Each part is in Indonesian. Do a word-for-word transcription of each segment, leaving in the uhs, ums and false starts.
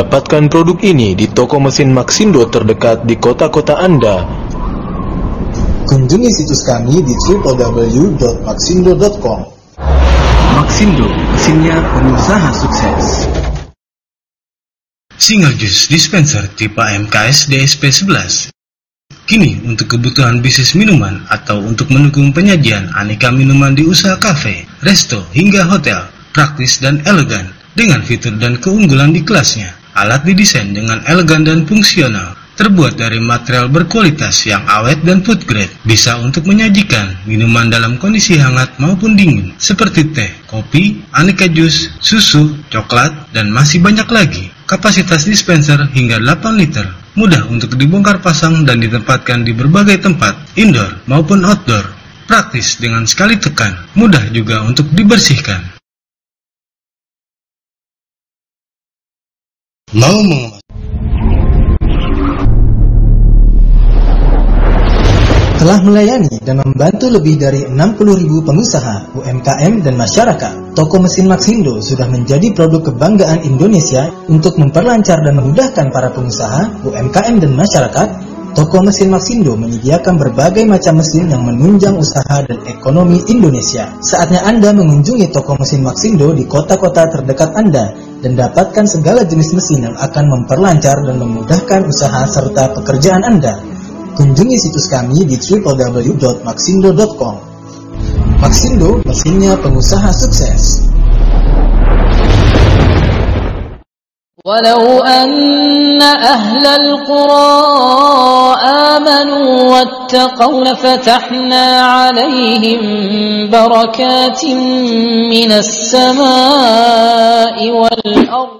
Dapatkan produk ini di toko mesin Maxindo terdekat di kota-kota Anda. Kunjungi situs kami di w w w dot maxindo dot com. Maxindo, mesinnya pengusaha sukses. Single Juice Dispenser tipe A M K S D S P sebelas. Kini untuk kebutuhan bisnis minuman atau untuk mendukung penyajian aneka minuman di usaha kafe, resto, hingga hotel, praktis dan elegan dengan fitur dan keunggulan di kelasnya. Alat didesain dengan elegan dan fungsional, terbuat dari material berkualitas yang awet dan food grade, bisa untuk menyajikan minuman dalam kondisi hangat maupun dingin, seperti teh, kopi, aneka jus, susu, coklat, dan masih banyak lagi. Kapasitas dispenser hingga delapan liter, mudah untuk dibongkar pasang dan ditempatkan di berbagai tempat, indoor maupun outdoor, praktis dengan sekali tekan, mudah juga untuk dibersihkan. Mau mengemas telah melayani dan membantu lebih dari enam puluh ribu pengusaha, U M K M, dan masyarakat. Toko mesin Maxindo sudah menjadi produk kebanggaan Indonesia untuk memperlancar dan memudahkan para pengusaha, U M K M, dan masyarakat. Toko mesin Maxindo menyediakan berbagai macam mesin yang menunjang usaha dan ekonomi Indonesia. Saatnya Anda mengunjungi toko mesin Maxindo di kota-kota terdekat Anda dan dapatkan segala jenis mesin yang akan memperlancar dan memudahkan usaha serta pekerjaan Anda. Kunjungi situs kami di w w w dot maxindo dot com. Maxindo, mesinnya pengusaha sukses. ولو أن أهل القرى آمنوا واتقوا لفتحنا عليهم بركات من السماء والأرض.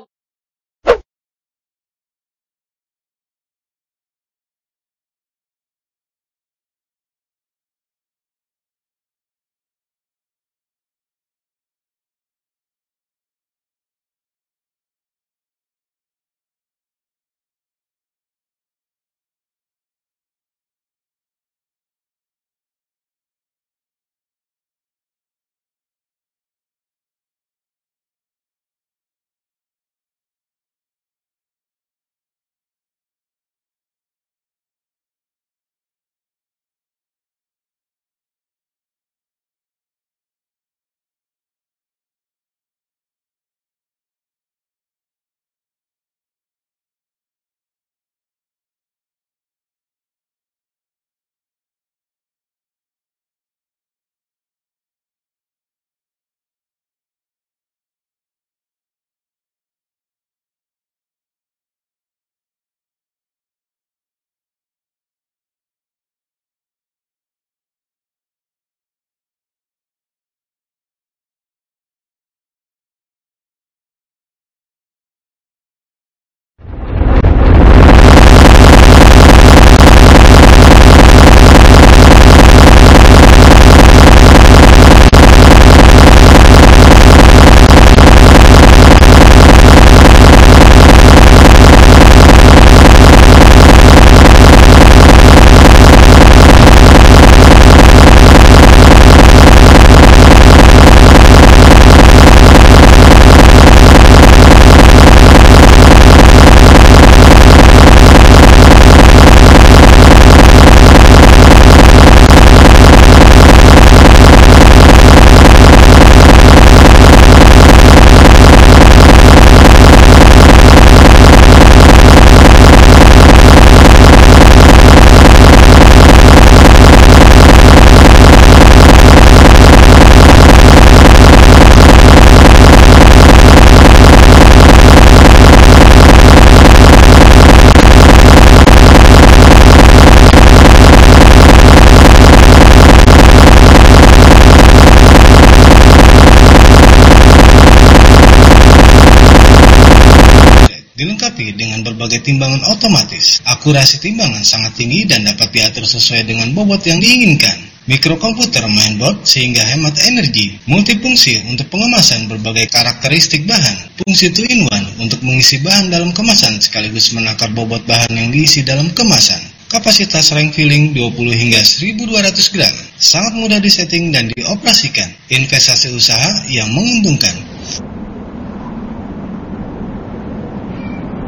dilengkapi dengan berbagai timbangan otomatis. Akurasi timbangan sangat tinggi dan dapat diatur sesuai dengan bobot yang diinginkan. Mikrokomputer mainboard sehingga hemat energi. Multifungsi untuk pengemasan berbagai karakteristik bahan. Fungsi two in one untuk mengisi bahan dalam kemasan sekaligus menakar bobot bahan yang diisi dalam kemasan. Kapasitas rank filling dua puluh hingga seribu dua ratus gram. Sangat mudah disetting dan dioperasikan. Investasi usaha yang menguntungkan.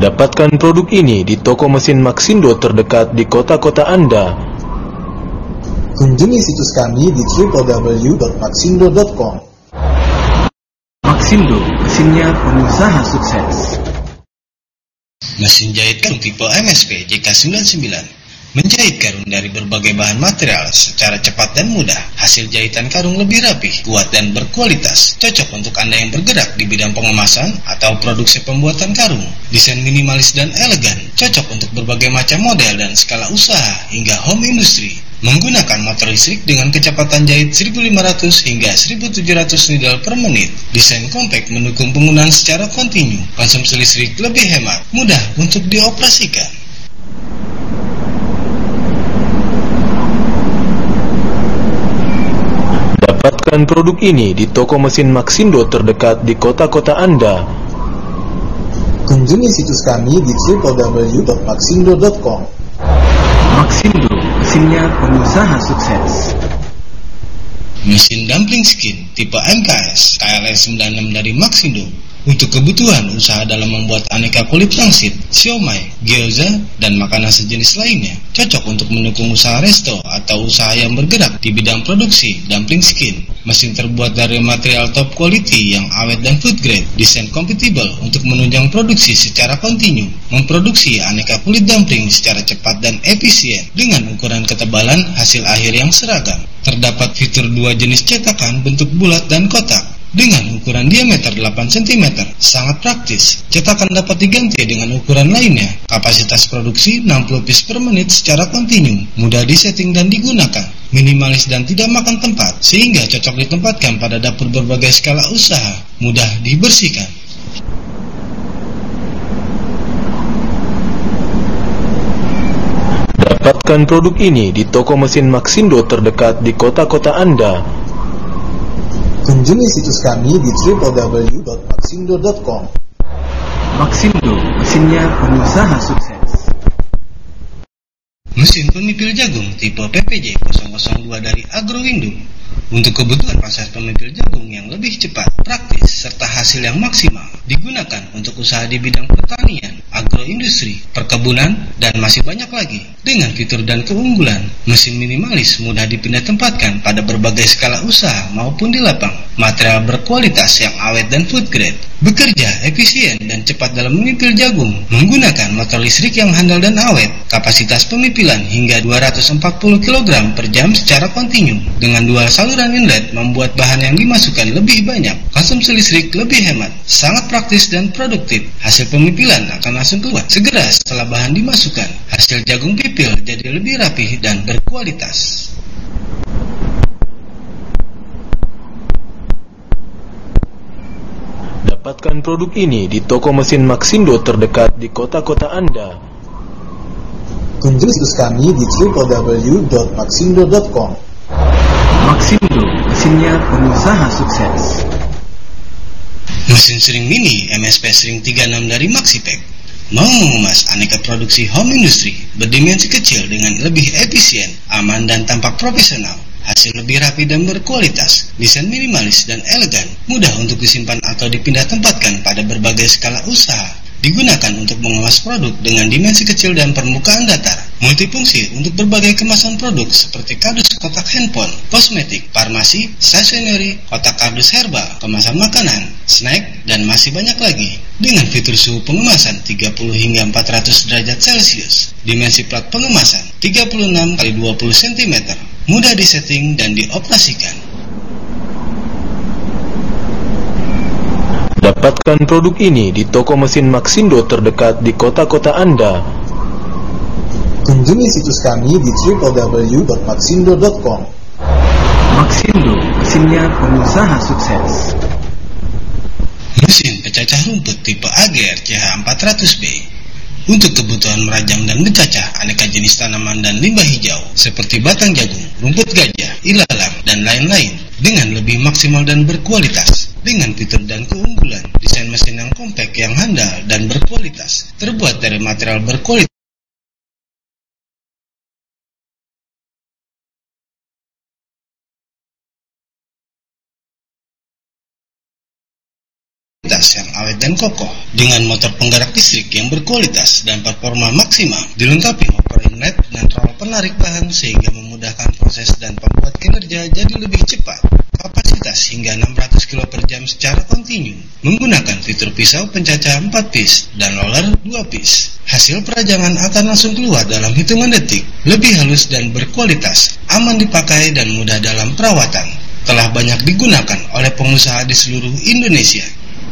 Dapatkan produk ini di toko mesin Maxindo terdekat di kota-kota Anda. Kunjungi situs kami di w w w dot maxindo dot com. Maxindo, mesinnya pengusaha sukses. Mesin jahit karung tipe M S P J K sembilan puluh sembilan menjahit karung dari berbagai bahan material secara cepat dan mudah. Hasil jahitan karung lebih rapi, kuat dan berkualitas. Cocok untuk Anda yang bergerak di bidang pengemasan atau produksi pembuatan karung. Desain minimalis dan elegan, cocok untuk berbagai macam model dan skala usaha hingga home industry. Menggunakan motor listrik dengan kecepatan jahit seribu lima ratus hingga seribu tujuh ratus needle per menit. Desain compact mendukung penggunaan secara kontinu. Konsumsi listrik lebih hemat, mudah untuk dioperasikan. Dapatkan produk ini di toko mesin Maxindo terdekat di kota-kota Anda. Kunjungi situs kami di w w w dot maxindo dot com. Maxindo, mesinnya pengusaha sukses. Mesin dumpling skin tipe M K S K L R sembilan puluh enam dari Maxindo untuk kebutuhan usaha dalam membuat aneka kulit pangsit, siomay, gyoza, dan makanan sejenis lainnya. Cocok untuk mendukung usaha resto atau usaha yang bergerak di bidang produksi dumpling skin. Mesin terbuat dari material top quality yang awet dan food grade. Desain compatible untuk menunjang produksi secara kontinu. Memproduksi aneka kulit dumpling secara cepat dan efisien dengan ukuran ketebalan hasil akhir yang seragam. Terdapat fitur dua jenis cetakan bentuk bulat dan kotak dengan ukuran diameter delapan sentimeter, sangat praktis. Cetakan dapat diganti dengan ukuran lainnya. Kapasitas produksi enam puluh piece per menit secara kontinu, mudah disetting dan digunakan, minimalis dan tidak makan tempat, sehingga cocok ditempatkan pada dapur berbagai skala usaha, mudah dibersihkan. Dapatkan produk ini di toko mesin Maxindo terdekat di kota-kota Anda. Kunjungi situs kami di w w w dot maxindo dot com. Maxindo, mesinnya pengusaha sukses. Mesin pemipil jagung tipe P P J nol nol dua dari Agrowindo untuk kebutuhan pasar pemipil jagung yang lebih cepat, praktis, serta hasil yang maksimal. Digunakan untuk usaha di bidang pertanian, agroindustri, perkebunan, dan masih banyak lagi. Dengan fitur dan keunggulan, mesin minimalis mudah dipindah tempatkan pada berbagai skala usaha maupun di lapang. Material berkualitas yang awet dan food grade. Bekerja efisien dan cepat dalam memipil jagung. Menggunakan motor listrik yang handal dan awet. Kapasitas pemipilan hingga dua ratus empat puluh kilogram per jam secara kontinu. Dengan dual saluran inlet membuat bahan yang dimasukkan lebih banyak. Konsumsi listrik lebih hemat. Sangat praktis dan produktif. Hasil pemipilan akan langsung keluar segera setelah bahan dimasukkan. Hasil jagung pipil jadi lebih rapih dan berkualitas. Dapatkan produk ini di toko mesin Maxindo terdekat di kota-kota Anda. Kunjungi situs kami di w w w dot maxindo dot com. Maxindo, mesinnya pengusaha sukses. Mesin sering mini M S P Sering tiga puluh enam dari Maxipek mau mengemas aneka produksi home industry berdimensi kecil dengan lebih efisien, aman dan tampak profesional. Hasil lebih rapi dan berkualitas, desain minimalis dan elegan, mudah untuk disimpan atau dipindah tempatkan pada berbagai skala usaha. Digunakan untuk mengemas produk dengan dimensi kecil dan permukaan datar. Multifungsi untuk berbagai kemasan produk seperti kardus kotak handphone, kosmetik, farmasi, stationery, kotak kardus herbal, kemasan makanan, snack, dan masih banyak lagi. Dengan fitur suhu pengemasan tiga puluh hingga empat ratus derajat Celcius. Dimensi plat pengemasan tiga puluh enam kali dua puluh sentimeter. Mudah disetting dan dioperasikan. Dapatkan produk ini di toko mesin Maxindo terdekat di kota-kota Anda. Kunjungi situs kami di w w w dot maxindo dot com. Maxindo, mesinnya pengusaha sukses. Mesin pecacah rumput tipe A G R C H empat ratus B untuk kebutuhan merajang dan mencacah aneka jenis tanaman dan limbah hijau seperti batang jagung, rumput gajah, ilalang, dan lain-lain dengan lebih maksimal dan berkualitas. Dengan fitur dan keunggulan, desain mesin yang kompak yang handal dan berkualitas, terbuat dari material berkualitas berkualitas yang awet dan kokoh dengan motor penggerak listrik yang berkualitas dan performa maksimal, dilengkapi hopper inlet dan roll penarik bahan sehingga memudahkan proses dan membuat kinerja jadi lebih cepat. Kapasitas hingga enam ratus kilo per jam secara kontinu, menggunakan fitur pisau pencacah empat piece dan roller dua piece. Hasil perajangan akan langsung keluar dalam hitungan detik, lebih halus dan berkualitas, aman dipakai dan mudah dalam perawatan. Telah banyak digunakan oleh pengusaha di seluruh Indonesia.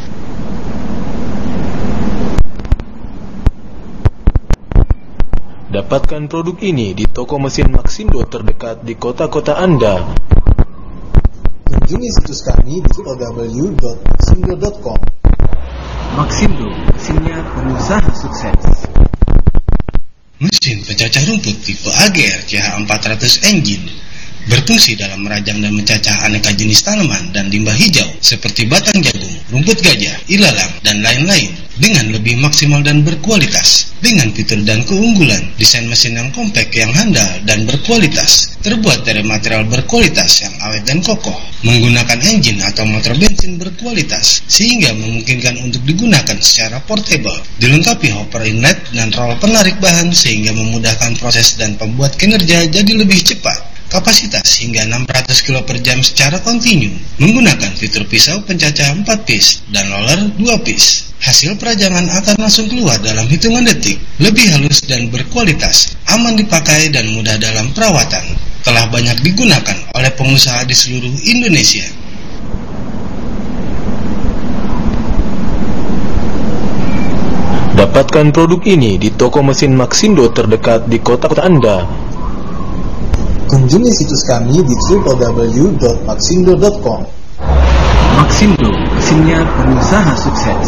Dapatkan produk ini di toko mesin Maxindo terdekat di kota-kota Anda. Kunjungi situs kami di w w w dot maxindo dot com. Maxindo, mesinnya pengusaha sukses. Mesin pencacah rumput tipe A G R C H empat ratus engine berfungsi dalam merajang dan mencacah aneka jenis tanaman dan limbah hijau seperti batang jagung, rumput gajah, ilalang, dan lain-lain dengan lebih maksimal dan berkualitas. Dengan fitur dan keunggulan, desain mesin yang kompak yang handal dan berkualitas, terbuat dari material berkualitas yang awet dan kokoh, menggunakan engine atau motor bensin berkualitas, sehingga memungkinkan untuk digunakan secara portable, dilengkapi hopper inlet dan roll penarik bahan sehingga memudahkan proses dan membuat kinerja jadi lebih cepat. Kapasitas hingga enam ratus kilo per jam secara kontinu, menggunakan fitur pisau pencacah empat piece dan roller dua piece. Hasil perajangan akan langsung keluar dalam hitungan detik, lebih halus dan berkualitas, aman dipakai dan mudah dalam perawatan. Telah banyak digunakan oleh pengusaha di seluruh Indonesia. Dapatkan produk ini di toko mesin Maxindo terdekat di kota-kota Anda. Kunjungi situs kami di w w w dot maxindo dot com. Maxindo, mesinnya pengusaha sukses.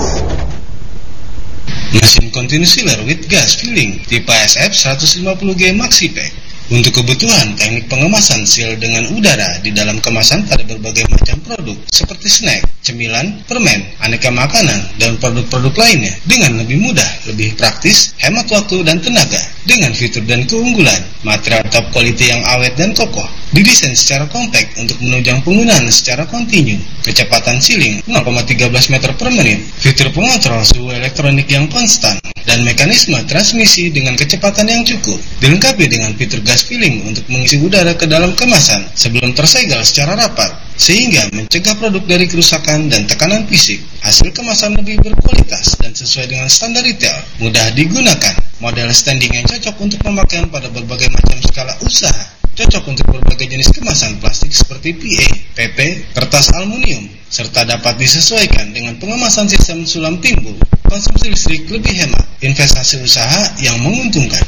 Mesin continuous sealer with gas filling tipe S F seratus lima puluh G Maxi Pack untuk kebutuhan teknik pengemasan seal dengan udara di dalam kemasan pada berbagai macam produk seperti snack, cemilan, permen, aneka makanan, dan produk-produk lainnya dengan lebih mudah, lebih praktis, hemat waktu dan tenaga. Dengan fitur dan keunggulan, material top quality yang awet dan kokoh, didesain secara kompak untuk menunjang penggunaan secara kontinu, kecepatan sealing nol koma satu tiga meter per menit, fitur pengontrol suhu elektronik yang konstan, dan mekanisme transmisi dengan kecepatan yang cukup, dilengkapi dengan fitur gas filling untuk mengisi udara ke dalam kemasan sebelum tersegel secara rapat, sehingga mencegah produk dari kerusakan dan tekanan fisik. Hasil kemasan lebih berkualitas dan sesuai dengan standar retail, mudah digunakan, model standing yang cocok untuk pemakaian pada berbagai macam skala usaha, cocok untuk berbagai jenis kemasan plastik seperti P E, P P, kertas aluminium, serta dapat disesuaikan dengan pengemasan sistem sulam timbul. Konsumsi listrik lebih hemat, investasi usaha yang menguntungkan.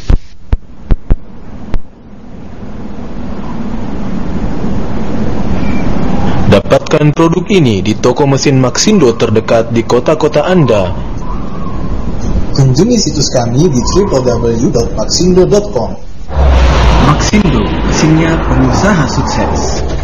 Dapatkan produk ini di toko mesin Maxindo terdekat di kota-kota Anda. Kunjungi situs kami di w w w dot maxindo dot com. Maxindo, mesinnya pengusaha sukses.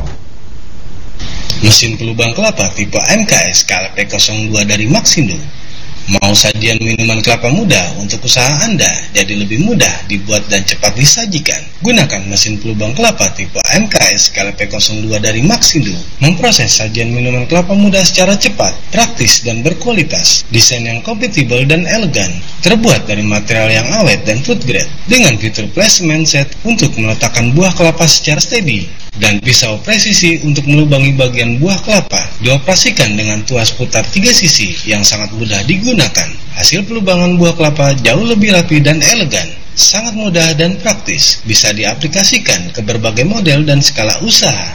Mesin pelubang kelapa tipe M K S K L P nol dua dari Maxindo. Mau sajian minuman kelapa muda untuk usaha Anda jadi lebih mudah dibuat dan cepat disajikan? Gunakan mesin pelubang kelapa tipe M K S K L P nol dua dari Maxindo. Memproses sajian minuman kelapa muda secara cepat, praktis dan berkualitas. Desain yang kompatibel dan elegan, terbuat dari material yang awet dan food grade, dengan fitur placement set untuk meletakkan buah kelapa secara steady, dan pisau presisi untuk melubangi bagian buah kelapa. Dioperasikan dengan tuas putar tiga sisi yang sangat mudah digunakan. Hasil pelubangan buah kelapa jauh lebih rapi dan elegan, sangat mudah dan praktis, bisa diaplikasikan ke berbagai model dan skala usaha.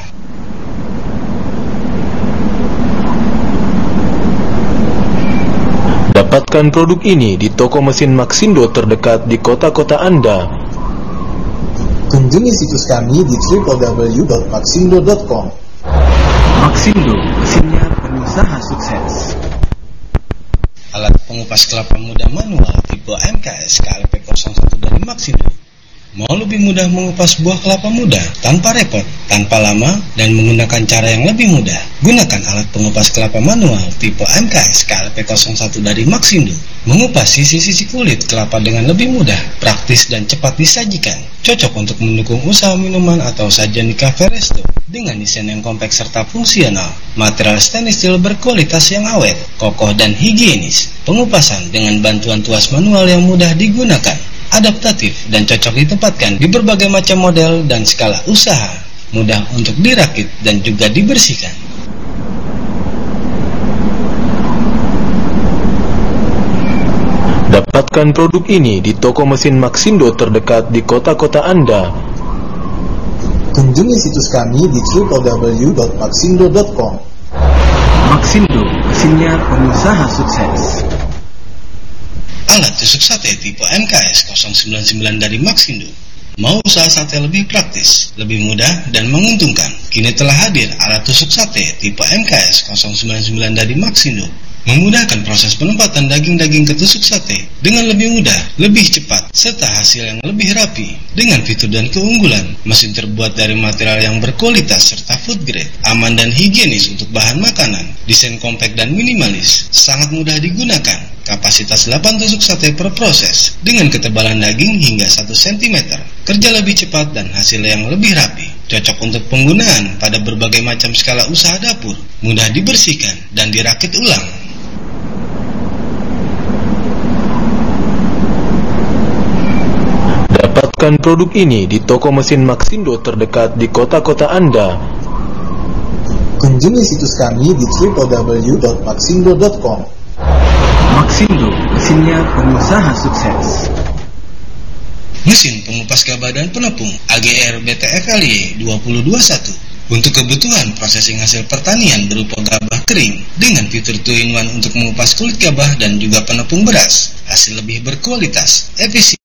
Dapatkan produk ini di toko mesin Maxindo terdekat di kota-kota Anda. Kunjungi situs kami di w w w dot maxindo dot com. Maxindo, mesinnya pengusaha sukses. Alat pengupas kelapa muda manual tipe M K S K L P nol satu dari Maxindo, Mau lebih mudah mengupas buah kelapa muda tanpa repot, tanpa lama, dan menggunakan cara yang lebih mudah? Gunakan alat pengupas kelapa manual tipe M K S K L P nol satu dari Maxindo. Mengupas sisi-sisi kulit kelapa dengan lebih mudah, praktis, dan cepat disajikan. Cocok untuk mendukung usaha minuman atau sajian di kafe resto. Dengan desain yang kompak serta fungsional, material stainless steel berkualitas yang awet, kokoh, dan higienis. Pengupasan dengan bantuan tuas manual yang mudah digunakan, adaptatif, dan cocok ditempatkan di berbagai macam model dan skala usaha. Mudah untuk dirakit dan juga dibersihkan. Dapatkan produk ini di toko mesin Maxindo terdekat di kota-kota Anda. Kunjungi situs kami di w w w dot maxindo dot com. Maxindo, mesinnya pengusaha sukses. Alat tusuk sate tipe M K S nol sembilan sembilan dari Maxindo. Mau usaha sate lebih praktis, lebih mudah, dan menguntungkan? Kini telah hadir alat tusuk sate tipe M K S nol sembilan sembilan dari Maxindo. Memudahkan proses penempatan daging-daging ke tusuk sate dengan lebih mudah, lebih cepat, serta hasil yang lebih rapi. Dengan fitur dan keunggulan, mesin terbuat dari material yang berkualitas serta food grade, aman dan higienis untuk bahan makanan, desain kompak dan minimalis, sangat mudah digunakan. Kapasitas delapan tusuk sate per proses, dengan ketebalan daging hingga satu sentimeter. Kerja lebih cepat dan hasil yang lebih rapi. Cocok untuk penggunaan pada berbagai macam skala usaha dapur, mudah dibersihkan dan dirakit ulang. Dapatkan produk ini di toko mesin Maxindo terdekat di kota-kota Anda. Kunjungi situs kami di w w w dot maxindo dot com. Maxindo, mesinnya pengusaha sukses. Mesin pengupas gabah dan penepung A G R B T F L Y dua nol dua satu untuk kebutuhan prosesing hasil pertanian berupa gabah kering dengan fitur two in one untuk mengupas kulit gabah dan juga penepung beras. Hasil lebih berkualitas, efisien,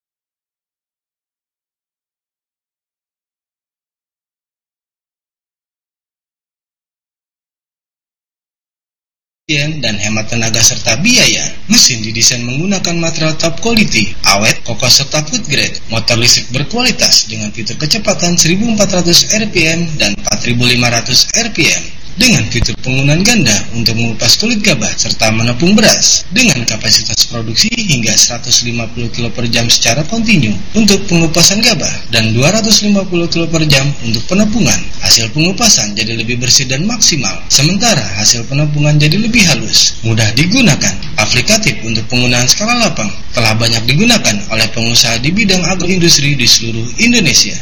dan hemat tenaga serta biaya. Mesin didesain menggunakan material top quality, awet, kokoh serta food grade. Motor listrik berkualitas dengan fitur kecepatan seribu empat ratus R P M dan empat ribu lima ratus R P M. Dengan fitur penggunaan ganda untuk mengupas kulit gabah serta menepung beras. Dengan kapasitas produksi hingga seratus lima puluh kilo per jam secara kontinu untuk pengupasan gabah dan dua ratus lima puluh kilo per jam untuk penepungan. Hasil pengupasan jadi lebih bersih dan maksimal, sementara hasil penepungan jadi lebih halus, mudah digunakan. Aplikatif untuk penggunaan skala lapang, telah banyak digunakan oleh pengusaha di bidang agroindustri di seluruh Indonesia.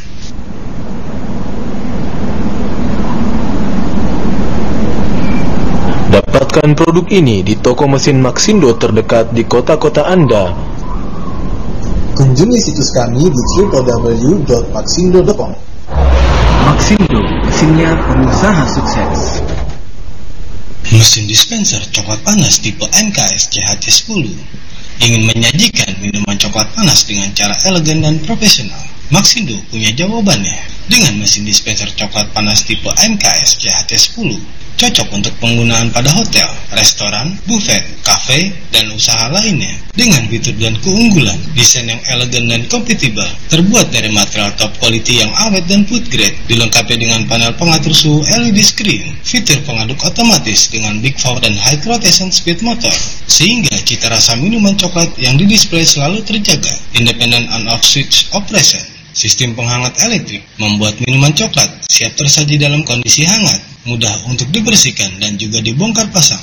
Dapatkan produk ini di toko mesin Maxindo terdekat di kota-kota Anda. Kunjungi situs kami di w w w dot maxindo dot com. Maxindo, mesinnya pengusaha sukses. Mesin dispenser coklat panas tipe M K S C H T sepuluh ingin menyajikan minuman coklat panas dengan cara elegan dan profesional. Maxindo punya jawabannya. Dengan mesin dispenser coklat panas tipe M K S C H T sepuluh, cocok untuk penggunaan pada hotel, restoran, buffet, kafe, dan usaha lainnya. Dengan fitur dan keunggulan, desain yang elegan dan kompatibel, terbuat dari material top quality yang awet dan food grade, dilengkapi dengan panel pengatur suhu L E D screen, fitur pengaduk otomatis dengan big four dan high rotation speed motor, sehingga cita rasa minuman coklat yang didisplay selalu terjaga. Independent on-off switch operation, sistem penghangat elektrik, membuat minuman coklat siap tersaji dalam kondisi hangat, mudah untuk dibersihkan dan juga dibongkar pasang.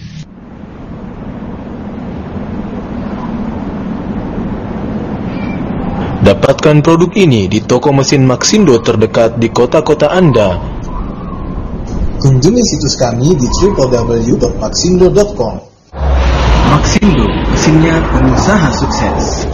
Dapatkan produk ini di toko mesin Maxindo terdekat di kota-kota Anda. Kunjungi situs kami di w w w dot maxindo dot com. Maxindo, mesinnya pengusaha sukses.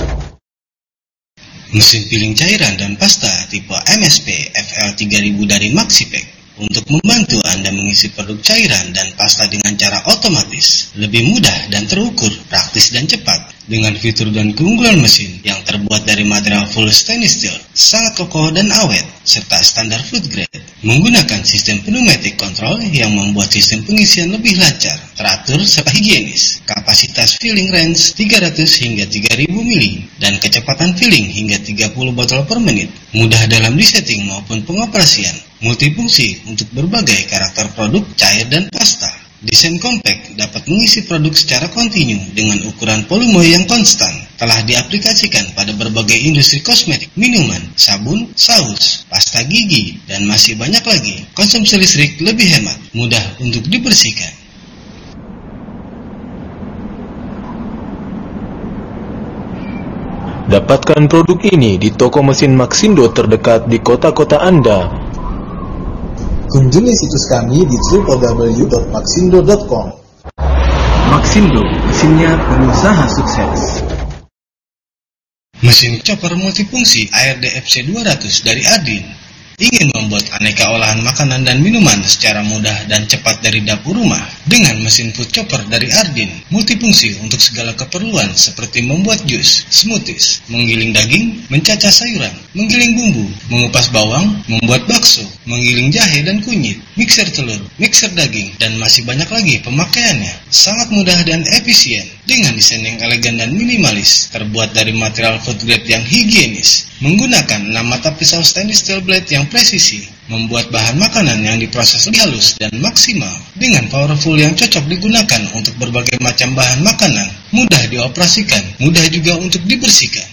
Mesin piling cairan dan pasta tipe M S P F L tiga ribu dari Maxipack untuk membantu Anda mengisi produk cairan dan pasta dengan cara otomatis. lebih mudah dan terukur, praktis dan cepat, dengan fitur dan keunggulan mesin yang terbuat dari material full stainless steel, sangat kokoh dan awet, serta standar food grade. Menggunakan sistem pneumatic control yang membuat sistem pengisian lebih lancar, teratur, serta higienis. Kapasitas filling range tiga ratus hingga tiga ribu mili dan kecepatan filling hingga tiga puluh botol per menit. Mudah dalam disetting maupun pengoperasian. Multifungsi untuk berbagai karakter produk cair dan pasta. Desain compact dapat mengisi produk secara kontinu dengan ukuran volume yang konstan. Telah diaplikasikan pada berbagai industri kosmetik, minuman, sabun, saus, pasta gigi, dan masih banyak lagi. Konsumsi listrik lebih hemat, mudah untuk dibersihkan. Dapatkan produk ini di toko mesin Maxindo terdekat di kota-kota Anda. Kunjungi situs kami di w w w dot maxindo dot com. Maxindo, mesinnya pengusaha sukses. Mesin chopper multifungsi A R D F C dua ratus dari Ardin ingin membuat aneka olahan makanan dan minuman secara mudah dan cepat dari dapur rumah. Dengan mesin food chopper dari Ardin, multifungsi untuk segala keperluan seperti membuat jus, smoothies, menggiling daging, mencacah sayuran, menggiling bumbu, mengupas bawang, membuat bakso, menggiling jahe dan kunyit, mixer telur, mixer daging, dan masih banyak lagi pemakaiannya. Sangat mudah dan efisien, dengan desain yang elegan dan minimalis, terbuat dari material food grade yang higienis, menggunakan enam mata pisau stainless steel blade yang presisi, membuat bahan makanan yang diproses lebih halus dan maksimal, dengan powerful yang cocok digunakan untuk berbagai macam bahan makanan, mudah dioperasikan, mudah juga untuk dibersihkan.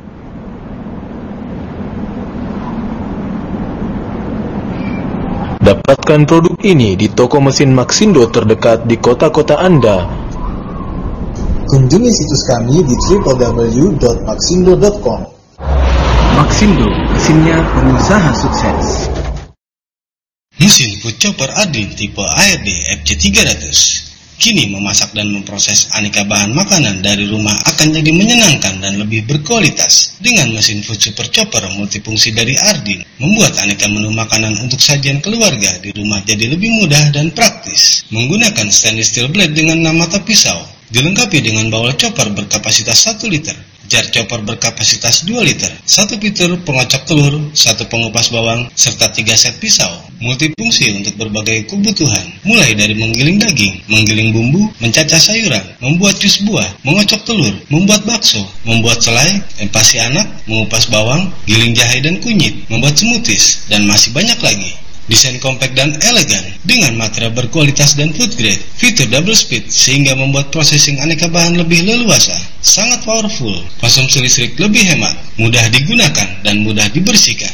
Dapatkan produk ini di toko mesin Maxindo terdekat di kota-kota Anda. Kunjungi situs kami di w w w dot maxindo dot com. Maxindo, mesinnya pengusaha sukses. Mesin food chopper Ardin tipe A R D F C tiga ratus kini memasak dan memproses aneka bahan makanan dari rumah akan jadi menyenangkan dan lebih berkualitas. Dengan mesin food super chopper multifungsi dari Ardin, membuat aneka menu makanan untuk sajian keluarga di rumah jadi lebih mudah dan praktis. Menggunakan stainless steel blade dengan enam mata pisau, dilengkapi dengan bowl chopper berkapasitas satu liter, jar chopper berkapasitas dua liter, satu fitur pengocok telur, satu pengupas bawang, serta tiga set pisau. Multifungsi untuk berbagai kebutuhan, mulai dari menggiling daging, menggiling bumbu, mencacah sayuran, membuat jus buah, mengocok telur, membuat bakso, membuat selai, empasi anak, mengupas bawang, giling jahe dan kunyit, membuat smoothies, dan masih banyak lagi. Desain compact dan elegan dengan material berkualitas dan food grade, fitur double speed sehingga membuat processing aneka bahan lebih leluasa, sangat powerful, konsumsi listrik lebih hemat, mudah digunakan dan mudah dibersihkan.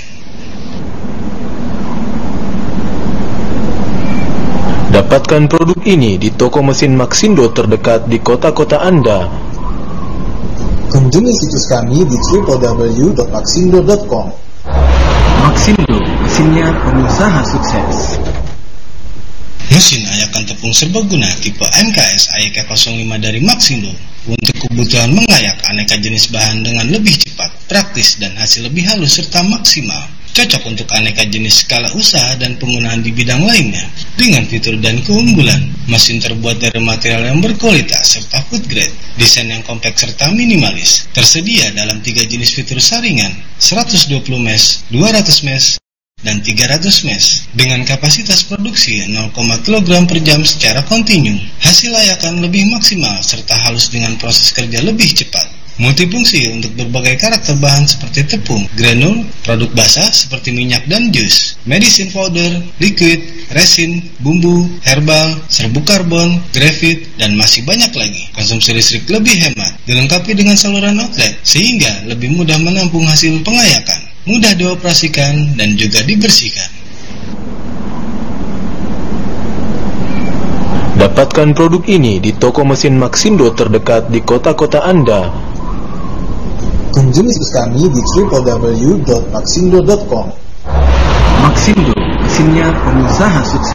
Dapatkan produk ini di toko mesin Maxindo terdekat di kota-kota Anda. Kunjungi situs kami di w w w dot maxindo dot com. Maxindo, mesinnya pengusaha sukses. Mesin ayakan tepung serbaguna tipe M K S A Y K nol lima dari Maxindo untuk kebutuhan mengayak aneka jenis bahan dengan lebih cepat, praktis, dan hasil lebih halus serta maksimal. Cocok untuk aneka jenis skala usaha dan penggunaan di bidang lainnya. Dengan fitur dan keunggulan, mesin terbuat dari material yang berkualitas serta food grade, desain yang kompak serta minimalis. Tersedia dalam tiga jenis fitur saringan, seratus dua puluh mesh, dua ratus mesh, dan tiga ratus mesh, dengan kapasitas produksi nol koma satu kilogram per jam secara kontinu. Hasil layakan lebih maksimal serta halus dengan proses kerja lebih cepat. Multifungsi untuk berbagai karakter bahan seperti tepung, granul, produk basah seperti minyak dan jus, medicine powder, liquid, resin, bumbu, herbal, serbuk karbon, grafit, dan masih banyak lagi. Konsumsi listrik lebih hemat, dilengkapi dengan saluran outlet sehingga lebih mudah menampung hasil pengayakan, mudah dioperasikan dan juga dibersihkan. Dapatkan produk ini di toko mesin Maxindo terdekat di kota-kota Anda. Kunjungi situs kami di w w w dot maxindo dot com. Maxindo, mesinnya pengusaha sukses.